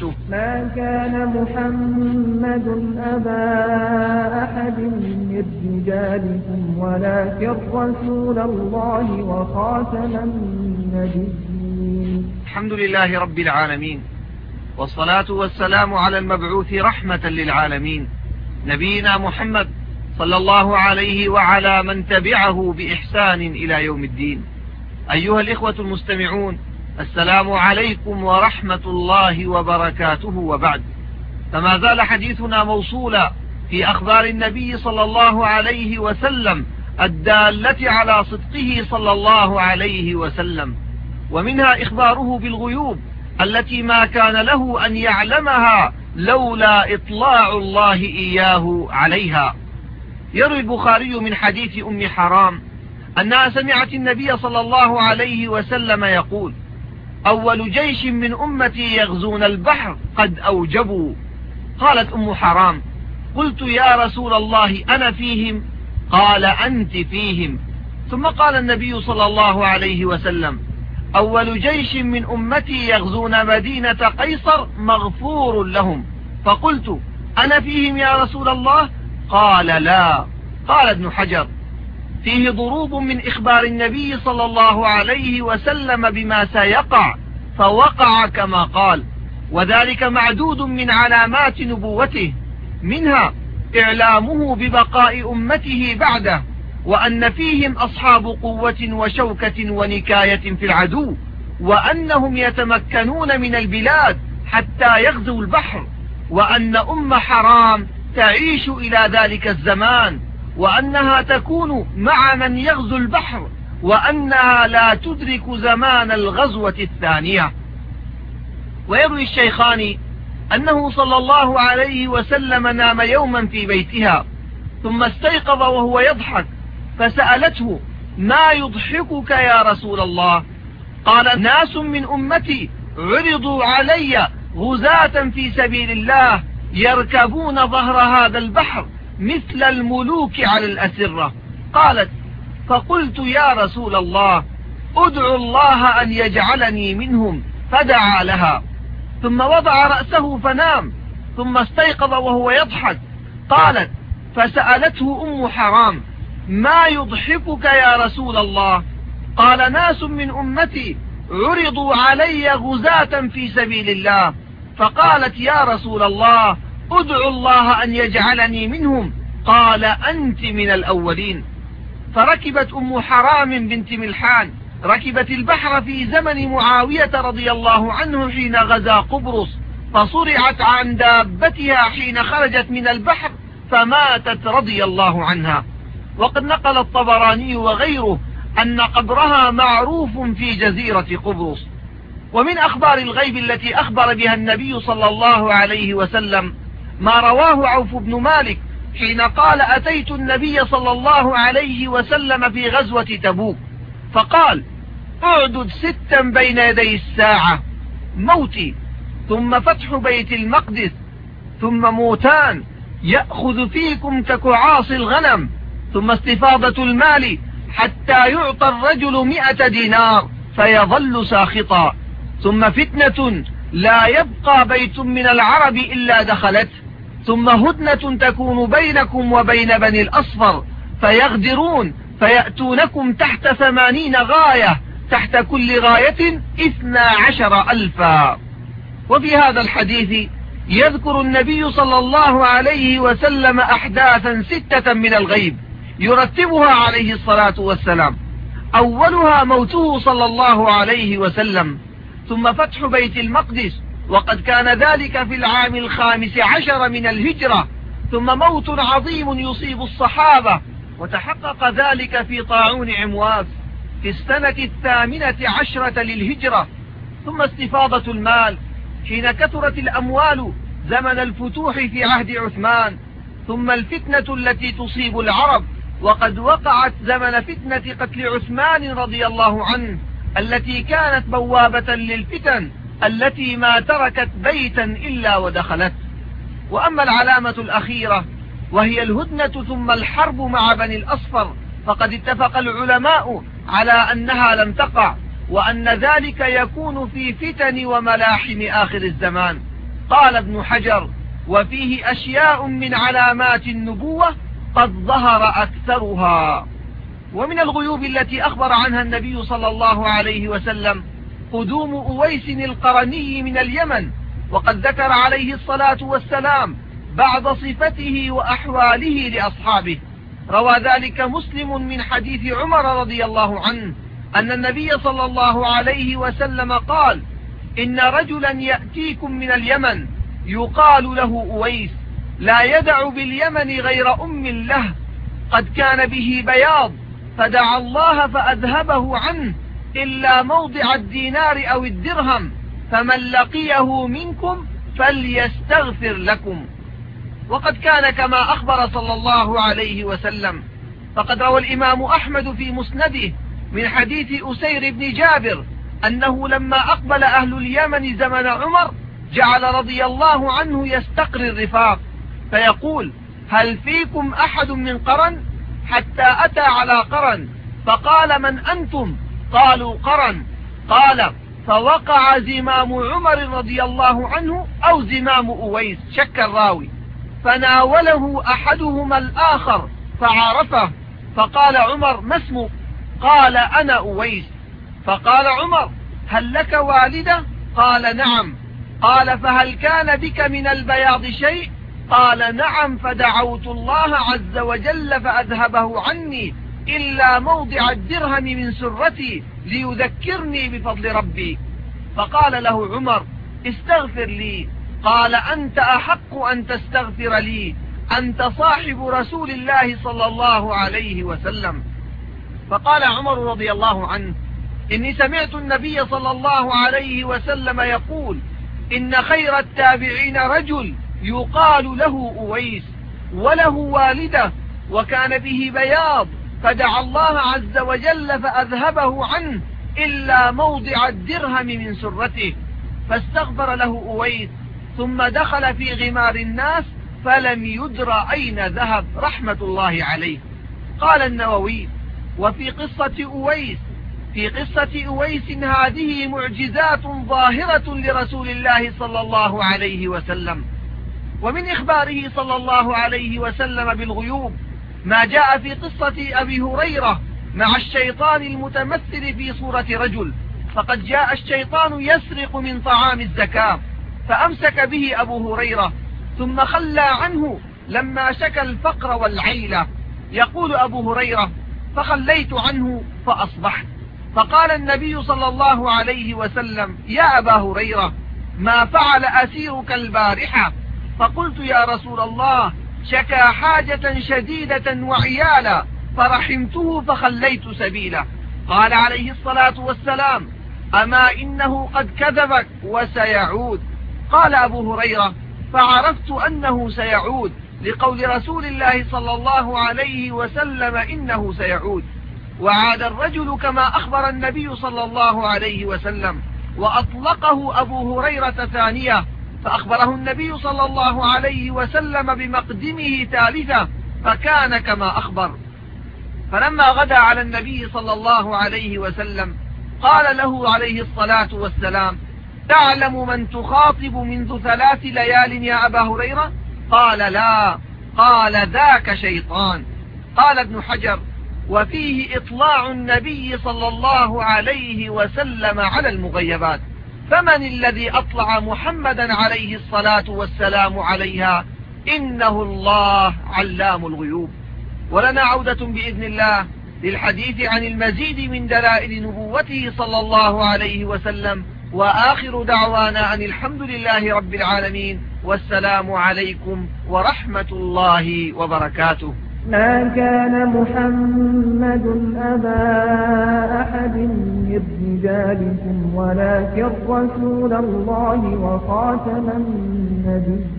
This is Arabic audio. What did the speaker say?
وبركاته. ما كان محمد أبا أحد من رجالكم ولكن رسول الله وخاتم النبيين. الحمد لله رب العالمين، والصلاة والسلام على المبعوث رحمة للعالمين نبينا محمد صلى الله عليه وعلى من تبعه بإحسان إلى يوم الدين. أيها الإخوة المستمعون، السلام عليكم ورحمة الله وبركاته. وبعد، فما زال حديثنا موصولا في أخبار النبي صلى الله عليه وسلم الدالة على صدقه صلى الله عليه وسلم، ومنها إخباره بالغيوب التي ما كان له أن يعلمها لولا إطلاع الله إياه عليها. يروي البخاري من حديث أم حرام أنها سمعت النبي صلى الله عليه وسلم يقول: أول جيش من أمتي يغزون البحر قد أوجبوا. قالت أم حرام: قلت يا رسول الله أنا فيهم؟ قال: أنت فيهم. ثم قال النبي صلى الله عليه وسلم: أول جيش من أمتي يغزون مدينة قيصر مغفور لهم. فقلت: أنا فيهم يا رسول الله؟ قال: لا. قال ابن حجر: فيه ضروب من إخبار النبي صلى الله عليه وسلم بما سيقع، فوقع كما قال، وذلك معدود من علامات نبوته، منها إعلامه ببقاء أمته بعده، وأن فيهم أصحاب قوة وشوكة ونكاية في العدو، وأنهم يتمكنون من البلاد حتى يغزوا البحر، وأن أم حرام تعيش إلى ذلك الزمان، وأنها تكون مع من يغزو البحر، وأنها لا تدرك زمان الغزوة الثانية. ويروي الشيخان أنه صلى الله عليه وسلم نام يوما في بيتها، ثم استيقظ وهو يضحك، فسألته: ما يضحكك يا رسول الله؟ قال: ناس من أمتي عرضوا علي غزاة في سبيل الله يركبون ظهر هذا البحر مثل الملوك على الأسرة. قالت: فقلت يا رسول الله ادعو الله أن يجعلني منهم، فدعا لها، ثم وضع رأسه فنام، ثم استيقظ وهو يضحك. قالت: فسألته أم حرام: ما يضحكك يا رسول الله؟ قال: ناس من أمتي عرضوا علي غزاة في سبيل الله. فقالت: يا رسول الله ادعو الله أن يجعلني منهم. قال: أنت من الأولين. فركبت أم حرام بنت ملحان ركبت البحر في زمن معاوية رضي الله عنه حين غزا قبرص، فصرعت عن دابتها حين خرجت من البحر فماتت رضي الله عنها. وقد نقل الطبراني وغيره أن قبرها معروف في جزيرة قبرص. ومن أخبار الغيب التي أخبر بها النبي صلى الله عليه وسلم ما رواه عوف بن مالك حين قال: أتيت النبي صلى الله عليه وسلم في غزوة تبوك، فقال: اعدد 6 بين يدي الساعة: موتي، ثم فتح بيت المقدس، ثم موتان يأخذ فيكم ككعاص الغنم، ثم استفاضة المال حتى يعطى الرجل 100 دينار فيظل ساخطا، ثم فتنة لا يبقى بيت من العرب إلا دخلته، ثم هدنة تكون بينكم وبين بني الأصفر فيغدرون فيأتونكم تحت 80 غاية، تحت كل غاية 12,000. وفي هذا الحديث يذكر النبي صلى الله عليه وسلم أحداثا 6 من الغيب يرتبها عليه الصلاة والسلام. أولها موته صلى الله عليه وسلم، ثم فتح بيت المقدس، وقد كان ذلك في العام 15 من الهجرة، ثم موت عظيم يصيب الصحابة، وتحقق ذلك في طاعون عمواس في السنة 18 للهجرة، ثم استفاضة المال حين كثرت الأموال زمن الفتوح في عهد عثمان، ثم الفتنة التي تصيب العرب، وقد وقعت زمن فتنة قتل عثمان رضي الله عنه التي كانت بوابة للفتن التي ما تركت بيتا إلا ودخلت. وأما العلامة الأخيرة وهي الهدنة ثم الحرب مع بني الأصفر، فقد اتفق العلماء على أنها لم تقع، وأن ذلك يكون في فتن وملاحم آخر الزمان. قال ابن حجر: وفيه أشياء من علامات النبوة قد ظهر أكثرها. ومن الغيوب التي أخبر عنها النبي صلى الله عليه وسلم قدوم أويس القرني من اليمن، وقد ذكر عليه الصلاة والسلام بعض صفته وأحواله لأصحابه. روى ذلك مسلم من حديث عمر رضي الله عنه أن النبي صلى الله عليه وسلم قال: إن رجلا يأتيكم من اليمن يقال له أويس، لا يدع باليمن غير أم له، قد كان به بياض فدعا الله فأذهبه عنه إلا موضع الدينار أو الدرهم، فمن لقيه منكم فليستغفر لكم. وقد كان كما أخبر صلى الله عليه وسلم. فقد روى الإمام أحمد في مسنده من حديث أسير بن جابر أنه لما أقبل أهل اليمن زمن عمر جعل رضي الله عنه يستقري الرفاق فيقول: هل فيكم أحد من قرن؟ حتى أتى على قرن فقال: من أنتم؟ قالوا: قرن. قال: فوقع زمام عمر رضي الله عنه أو زمام أويس، شك الراوي، فناوله أحدهما الآخر فعرفه، فقال عمر: ما اسمك؟ قال: أنا أويس. فقال عمر: هل لك والدة؟ قال: نعم. قال: فهل كان بك من البياض شيء؟ قال: نعم، فدعوت الله عز وجل فأذهبه عني إلا موضع الدرهم من سرتي ليذكرني بفضل ربي. فقال له عمر: استغفر لي. قال: أنت أحق أن تستغفر لي، أنت صاحب رسول الله صلى الله عليه وسلم. فقال عمر رضي الله عنه: إني سمعت النبي صلى الله عليه وسلم يقول: إن خير التابعين رجل يقال له أويس، وله والدة وكان به بياض فدعا الله عز وجل فأذهبه عنه إلا موضع الدرهم من سرته، فاستغفر له أويس ثم دخل في غمار الناس فلم يدر أين ذهب رحمة الله عليه. قال النووي: وفي قصة أويس هذه معجزات ظاهرة لرسول الله صلى الله عليه وسلم. ومن إخباره صلى الله عليه وسلم بالغيوب ما جاء في قصة أبي هريرة مع الشيطان المتمثل في صورة رجل. فقد جاء الشيطان يسرق من طعام الزكاة فأمسك به أبو هريرة ثم خلى عنه لما شكى الفقر والعيلة. يقول أبو هريرة: فخليت عنه فأصبحت. فقال النبي صلى الله عليه وسلم: يا أبا هريرة، ما فعل أسيرك البارحة؟ فقلت: يا رسول الله، شكى حاجة شديدة وعيالا فرحمته فخليت سبيله. قال عليه الصلاة والسلام: أما إنه قد كذبك وسيعود. قال أبو هريرة: فعرفت أنه سيعود لقول رسول الله صلى الله عليه وسلم إنه سيعود. وعاد الرجل كما أخبر النبي صلى الله عليه وسلم، وأطلقه أبو هريرة ثانية، فأخبره النبي صلى الله عليه وسلم بمقدمه ثالثة، فكان كما أخبر. فلما غدا على النبي صلى الله عليه وسلم قال له عليه الصلاة والسلام: تعلم من تخاطب منذ 3 ليال يا أبا هريرة؟ قال: لا. قال: ذاك شيطان. قال ابن حجر: وفيه إطلاع النبي صلى الله عليه وسلم على المغيبات. فمن الذي أطلع محمدا عليه الصلاة والسلام عليها؟ إنه الله علام الغيوب. ولنا عودة بإذن الله للحديث عن المزيد من دلائل نبوته صلى الله عليه وسلم. وآخر دعوانا أن الحمد لله رب العالمين، والسلام عليكم ورحمة الله وبركاته. ما كان محمد أبا أحد من رجالكم ولكن رسول الله وخاتم النبيين.